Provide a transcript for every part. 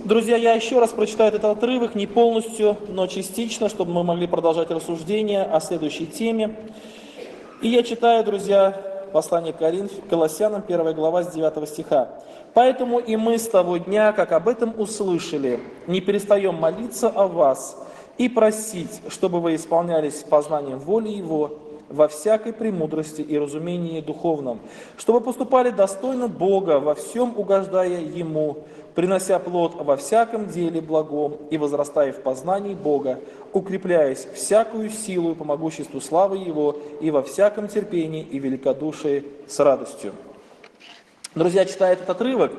Друзья, я еще раз прочитаю этот отрывок, не полностью, но частично, чтобы мы могли продолжать рассуждение о следующей теме. И я читаю, друзья, послание Колоссянам, 1 глава, с 9 стиха. «Поэтому и мы с того дня, как об этом услышали, не перестаем молиться о вас и просить, чтобы вы исполнялись познанием воли Его во всякой премудрости и разумении духовном, чтобы поступали достойно Бога, во всем угождая Ему, принося плод во всяком деле благом и возрастая в познании Бога, укрепляясь всякую силу по могуществу славы Его и во всяком терпении и великодушии с радостью». Друзья, читая этот отрывок,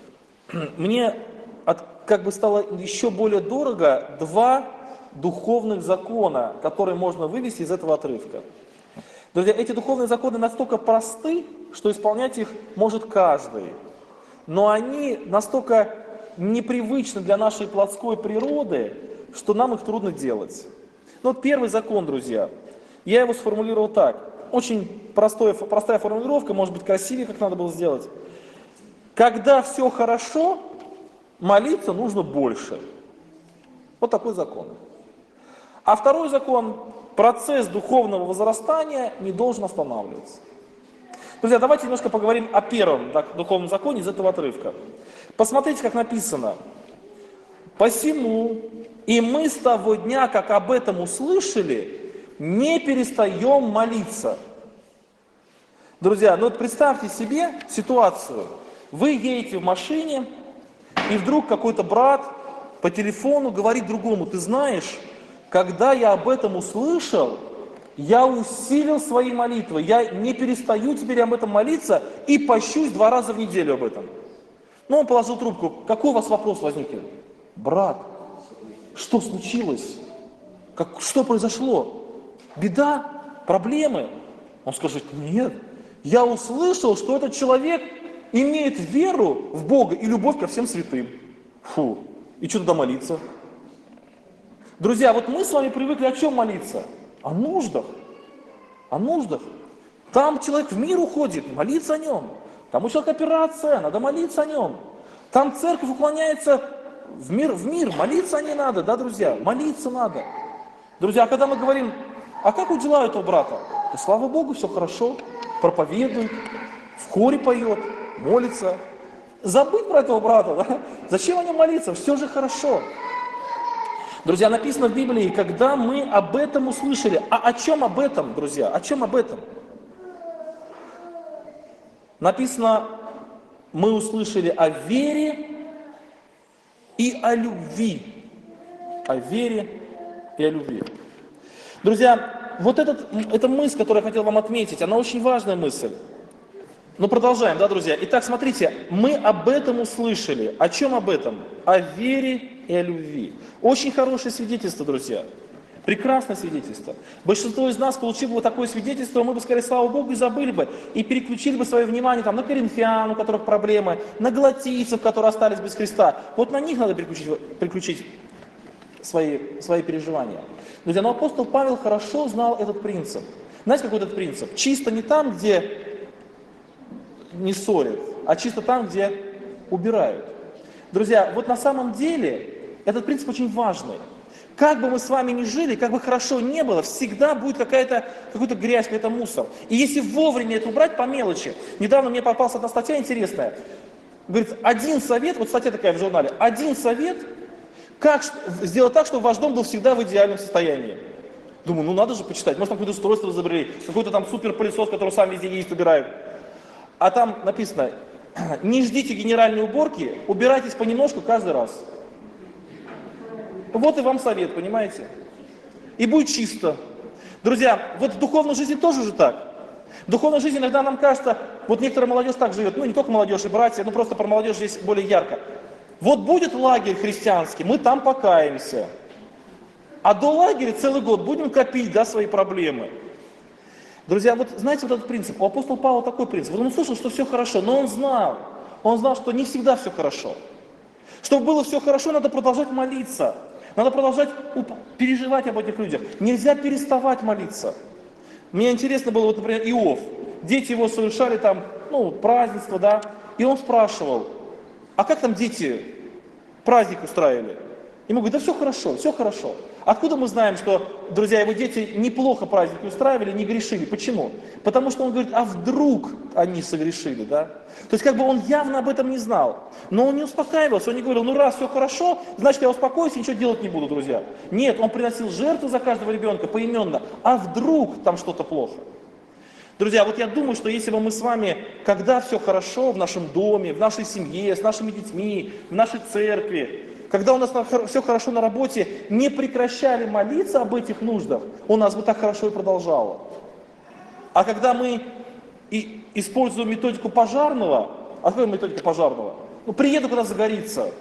мне как бы стало еще более дорого два духовных закона, которые можно вывести из этого отрывка. Друзья, эти духовные законы настолько просты, что исполнять их может каждый. Но они настолько непривычны для нашей плотской природы, что нам их трудно делать. Ну, вот первый закон, друзья, я его сформулировал так. Очень простая формулировка, может быть, красивее, как надо было сделать. Когда все хорошо, молиться нужно больше. Вот такой закон. А второй закон, процесс духовного возрастания не должен останавливаться. Друзья, давайте немножко поговорим о первом духовном законе из этого отрывка. Посмотрите, как написано. «Посему и мы с того дня, как об этом услышали, не перестаем молиться». Друзья, ну вот представьте себе ситуацию. Вы едете в машине, и вдруг какой-то брат по телефону говорит другому: «Ты знаешь, когда я об этом услышал, я усилил свои молитвы, я не перестаю теперь об этом молиться и пощусь 2 раза в неделю об этом». Ну, он положил трубку. Какой у вас вопрос возникнет? Брат, что случилось? Что произошло? Беда? Проблемы? Он скажет: нет, я услышал, что этот человек имеет веру в Бога и любовь ко всем святым. Фу, и что туда молиться? Друзья, вот мы с вами привыкли о чем молиться? О нуждах. О нуждах. Там человек в мир уходит, молиться о нем. Там у человека операция, надо молиться о нем. Там церковь уклоняется в мир, молиться о ней надо, да, друзья? Молиться надо. Друзья, а когда мы говорим: а как у дела этого брата? Да, слава Богу, все хорошо, проповедует, в хоре поет, молится. Забыть про этого брата, да? Зачем о нем молиться? Все же хорошо. Друзья, написано в Библии, когда мы об этом услышали. А о чем об этом, друзья? О чем об этом? Написано, мы услышали о вере и о любви. О вере и о любви. Друзья, вот эта мысль, которую я хотел вам отметить, она очень важная мысль. Но продолжаем, да, друзья? Итак, смотрите, мы об этом услышали. О чем об этом? О вере и о любви. Очень хорошее свидетельство, друзья. Прекрасное свидетельство. Большинство из нас, получив бы такое свидетельство, мы бы сказали: слава Богу, и забыли бы, и переключили бы свое внимание там, на коринфян, у которых проблемы, на галатийцев, которые остались без Христа. Вот на них надо переключить свои переживания. Друзья, но апостол Павел хорошо знал этот принцип. Знаете, какой этот принцип? Чисто не там, где не ссорят, а чисто там, где убирают. Друзья, вот на самом деле этот принцип очень важный. Как бы мы с вами ни жили, как бы хорошо не было, всегда будет какая-то грязь, какой-то мусор. И если вовремя это убрать по мелочи. Недавно мне попалась одна статья интересная. Говорит, один совет, вот статья такая в журнале, один совет, как сделать так, чтобы ваш дом был всегда в идеальном состоянии. Думаю, ну надо же почитать, может там какое-то устройство изобрели, какой-то там суперпылесос, который сам везде ездит, убирает. А там написано: не ждите генеральной уборки, убирайтесь понемножку каждый раз. Вот и вам совет, понимаете? И будет чисто. Друзья, вот в духовной жизни тоже же так. В духовной жизни иногда нам кажется, вот некоторая молодежь так живет, ну не только молодежь и братья, ну просто про молодежь здесь более ярко. Вот будет лагерь христианский, мы там покаемся. А до лагеря целый год будем копить, да, свои проблемы. Друзья, вот знаете вот этот принцип? У апостола Павла такой принцип. Вот он услышал, что все хорошо, но он знал, что не всегда все хорошо. Чтобы было все хорошо, надо продолжать молиться. Надо продолжать переживать об этих людях. Нельзя переставать молиться. Мне интересно было, вот, например, Иов. Дети его совершали там, празднество, да. И он спрашивал: а как там дети? праздник устраивали. Ему говорят, да все хорошо, все хорошо. Откуда мы знаем, что, друзья, его дети неплохо праздники устраивали, не грешили? Почему? Потому что он говорит, а вдруг они согрешили, да? То есть как бы он явно об этом не знал. Но он не успокаивался, он не говорил, ну раз все хорошо, значит я успокоюсь и ничего делать не буду, друзья. Нет, он приносил жертву за каждого ребенка поименно. А вдруг там что-то плохо? Друзья, вот я думаю, что если бы мы с вами, когда все хорошо в нашем доме, в нашей семье, с нашими детьми, в нашей церкви, когда у нас все хорошо на работе, не прекращали молиться об этих нуждах, у нас бы так хорошо и продолжало. А когда мы используем методику пожарного, а какая методика пожарного? Ну, приеду, когда загорится.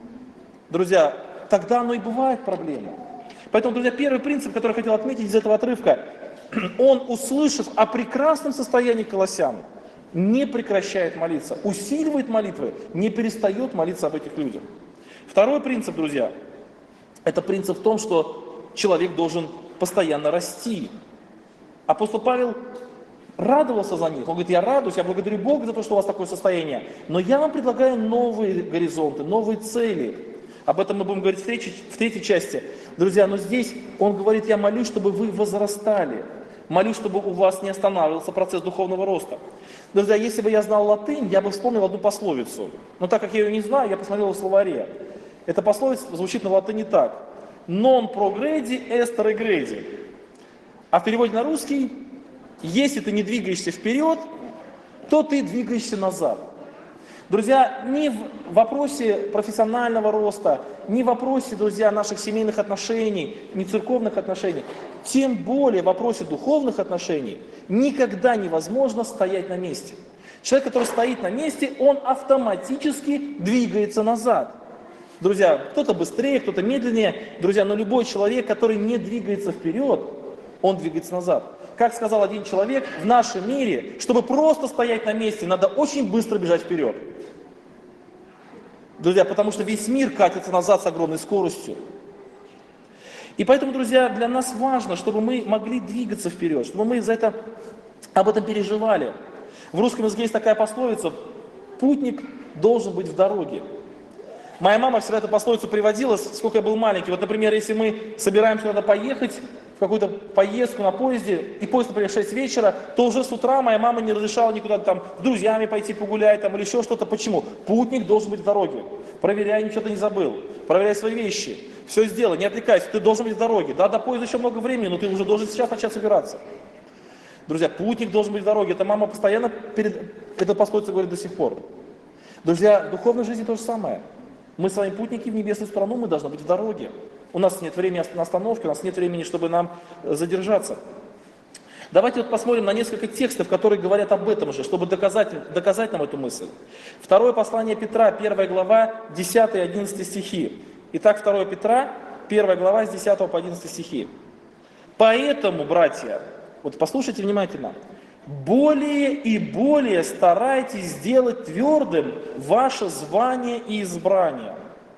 Друзья, тогда оно и бывает проблема. Поэтому, друзья, первый принцип, который я хотел отметить из этого отрывка, он, услышав о прекрасном состоянии колоссян, не прекращает молиться, усиливает молитвы, не перестает молиться об этих людях. Второй принцип, друзья, это принцип в том, что человек должен постоянно расти. Апостол Павел радовался за них. Он говорит, я радуюсь, я благодарю Бога за то, что у вас такое состояние. Но я вам предлагаю новые горизонты, новые цели. Об этом мы будем говорить в третьей части. Друзья, но здесь он говорит, я молюсь, чтобы вы возрастали. Молюсь, чтобы у вас не останавливался процесс духовного роста. Друзья, если бы я знал латынь, я бы вспомнил одну пословицу. Но так как я ее не знаю, я посмотрел в словаре. Эта пословица звучит на латыни так. Non progredi est regredi. А в переводе на русский, если ты не двигаешься вперед, то ты двигаешься назад. Друзья, ни в вопросе профессионального роста, ни в вопросе, друзья, наших семейных отношений, ни церковных отношений, тем более в вопросе духовных отношений, никогда невозможно стоять на месте. Человек, который стоит на месте, он автоматически двигается назад. Друзья, кто-то быстрее, кто-то медленнее, друзья, но любой человек, который не двигается вперед, он двигается назад. Как сказал один человек, в нашем мире, чтобы просто стоять на месте, надо очень быстро бежать вперед. Друзья, потому что весь мир катится назад с огромной скоростью. И поэтому, друзья, для нас важно, чтобы мы могли двигаться вперед, чтобы мы об этом переживали. В русском языке есть такая пословица: путник должен быть в дороге. Моя мама всегда эту пословицу приводила, сколько я был маленький. Вот, например, если мы собираемся куда-то поехать, в какую-то поездку на поезде, и поезд, например, в 6 вечера, то уже с утра моя мама не разрешала никуда там с друзьями пойти погулять там, или еще что-то. Почему? Путник должен быть в дороге. Проверяй, ничего ты не забыл. Проверяй свои вещи. Все сделай, не отвлекайся, ты должен быть в дороге. Да, до поезда еще много времени, но ты уже должен сейчас начать собираться. Друзья, путник должен быть в дороге. Это мама постоянно этой пословицей говорит до сих пор. Друзья, в духовной жизни то же самое. Мы с вами путники в небесную страну, мы должны быть в дороге. У нас нет времени на остановки, у нас нет времени, чтобы нам задержаться. Давайте вот посмотрим на несколько текстов, которые говорят об этом же, чтобы доказать нам эту мысль. Второе послание Петра, 1 глава, 10 и 11 стихи. Итак, 2 Петра, 1 глава, с 10 по 11 стихи. Поэтому, братья, вот послушайте внимательно. Более и более старайтесь сделать твердым ваше звание и избрание.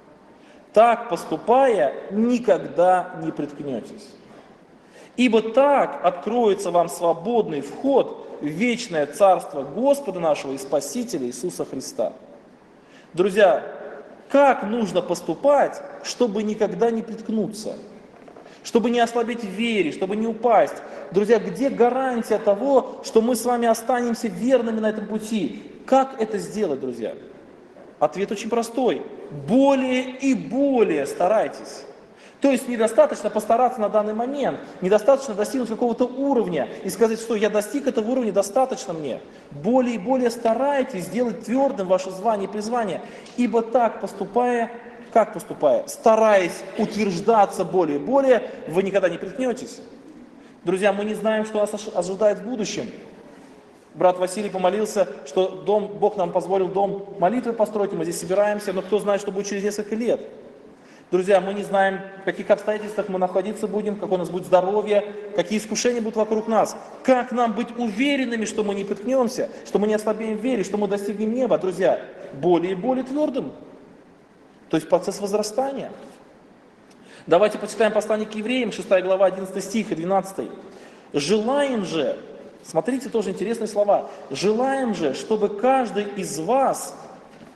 Так поступая, никогда не приткнетесь. Ибо так откроется вам свободный вход в вечное царство Господа нашего и Спасителя Иисуса Христа. Друзья, как нужно поступать, чтобы никогда не приткнуться? Чтобы не ослабеть в вере, чтобы не упасть. Друзья, где гарантия того, что мы с вами останемся верными на этом пути? Как это сделать, друзья? Ответ очень простой. Более и более старайтесь. То есть недостаточно постараться на данный момент, недостаточно достигнуть какого-то уровня и сказать, что я достиг этого уровня, достаточно мне. Более и более старайтесь сделать твердым ваше звание и призвание, ибо так поступая, как поступая? Стараясь утверждаться более и более, вы никогда не приткнетесь. Друзья, мы не знаем, что нас ожидает в будущем. Брат Василий помолился, что Бог нам позволил дом молитвы построить, и мы здесь собираемся, но кто знает, что будет через несколько лет. Друзья, мы не знаем, в каких обстоятельствах мы находиться будем, какое у нас будет здоровье, какие искушения будут вокруг нас. Как нам быть уверенными, что мы не приткнемся, что мы не ослабеем в вере, что мы достигнем неба, друзья? Более и более твердым. То есть процесс возрастания. Давайте почитаем послание к евреям, 6 глава, 11 стих и 12. «Желаем же», смотрите, тоже интересные слова, «желаем же, чтобы каждый из вас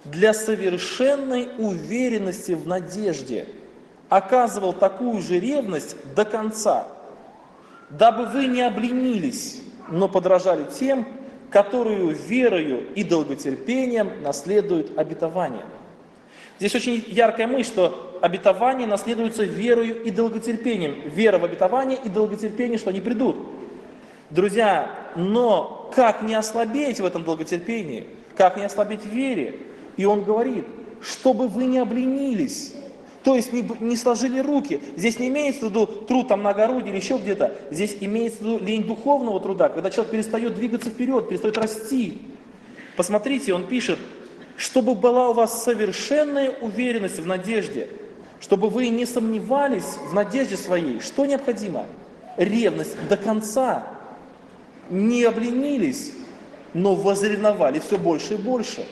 для совершенной уверенности в надежде оказывал такую же ревность до конца, дабы вы не обленились, но подражали тем, которые верою и долготерпением наследуют обетование». Здесь очень яркая мысль, что обетование наследуется верою и долготерпением. Вера в обетование и долготерпение, что они придут. Друзья, но как не ослабеть в этом долготерпении? Как не ослабеть в вере? И он говорит, чтобы вы не обленились, то есть не сложили руки. Здесь не имеется в виду труд там на огороде или еще где-то. Здесь имеется в виду лень духовного труда, когда человек перестает двигаться вперед, перестает расти. Посмотрите, он пишет, чтобы была у вас совершенная уверенность в надежде, чтобы вы не сомневались в надежде своей. Что необходимо? Ревность до конца. Не обленились, но возревновали все больше и больше.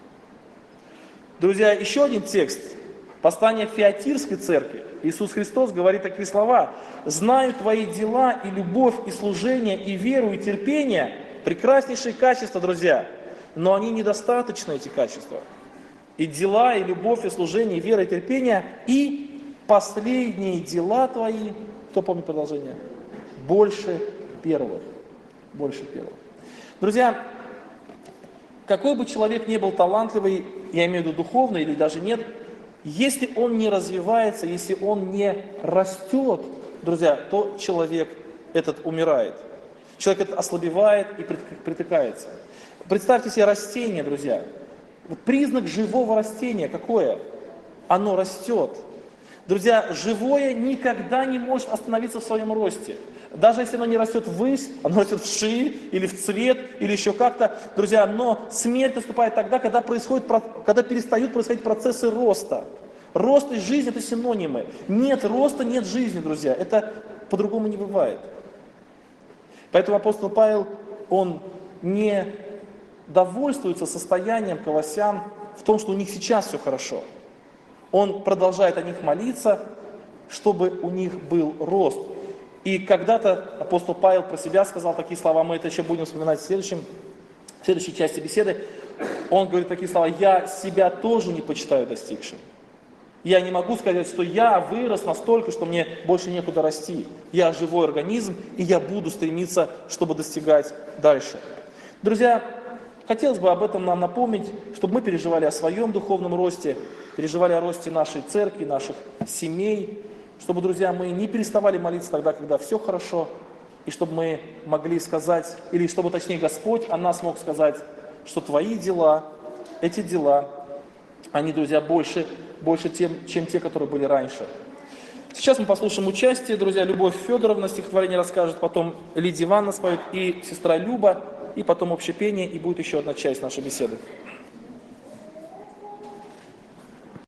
Друзья, еще один текст. Послание Фиатирской церкви. Иисус Христос говорит такие слова. «Знаю твои дела и любовь, и служение, и веру, и терпение». Прекраснейшие качества, друзья. Но они недостаточны, эти качества. И дела, и любовь, и служение, и вера, и терпение. И последние дела твои, кто помнит продолжение? Больше первых. Больше первых. Друзья, какой бы человек ни был талантливый, я имею в виду духовный или даже нет, если он не развивается, если он не растет, друзья, то человек этот умирает. Человек этот ослабевает и притыкается. Представьте себе растение, друзья. Признак живого растения какое? Оно растет. Друзья, живое никогда не может остановиться в своем росте. Даже если оно не растет ввысь, оно растет вширь, или в цвет, или еще как-то. Друзья, но смерть наступает тогда, когда перестают происходить процессы роста. Рост и жизнь – это синонимы. Нет роста, нет жизни, друзья. Это по-другому не бывает. Поэтому апостол Павел, он не довольствуется состоянием колоссян в том, что у них сейчас все хорошо. Он продолжает о них молиться, чтобы у них был рост. И когда-то апостол Павел про себя сказал такие слова, мы это еще будем вспоминать в следующей части беседы. Он говорит такие слова: «Я себя тоже не почитаю достигшим». Я не могу сказать, что я вырос настолько, что мне больше некуда расти. Я живой организм, и я буду стремиться, чтобы достигать дальше. Друзья, хотелось бы об этом нам напомнить, чтобы мы переживали о своем духовном росте, переживали о росте нашей церкви, наших семей, чтобы, друзья, мы не переставали молиться тогда, когда все хорошо, и чтобы мы могли сказать, или чтобы, точнее, Господь о нас мог сказать, что твои дела, эти дела, они, друзья, больше, чем те, которые были раньше. Сейчас мы послушаем участие, друзья. Любовь Федоровна стихотворение расскажет, потом Лидия Ивановна споет, и сестра Люба, и потом общее пение, и будет еще одна часть нашей беседы.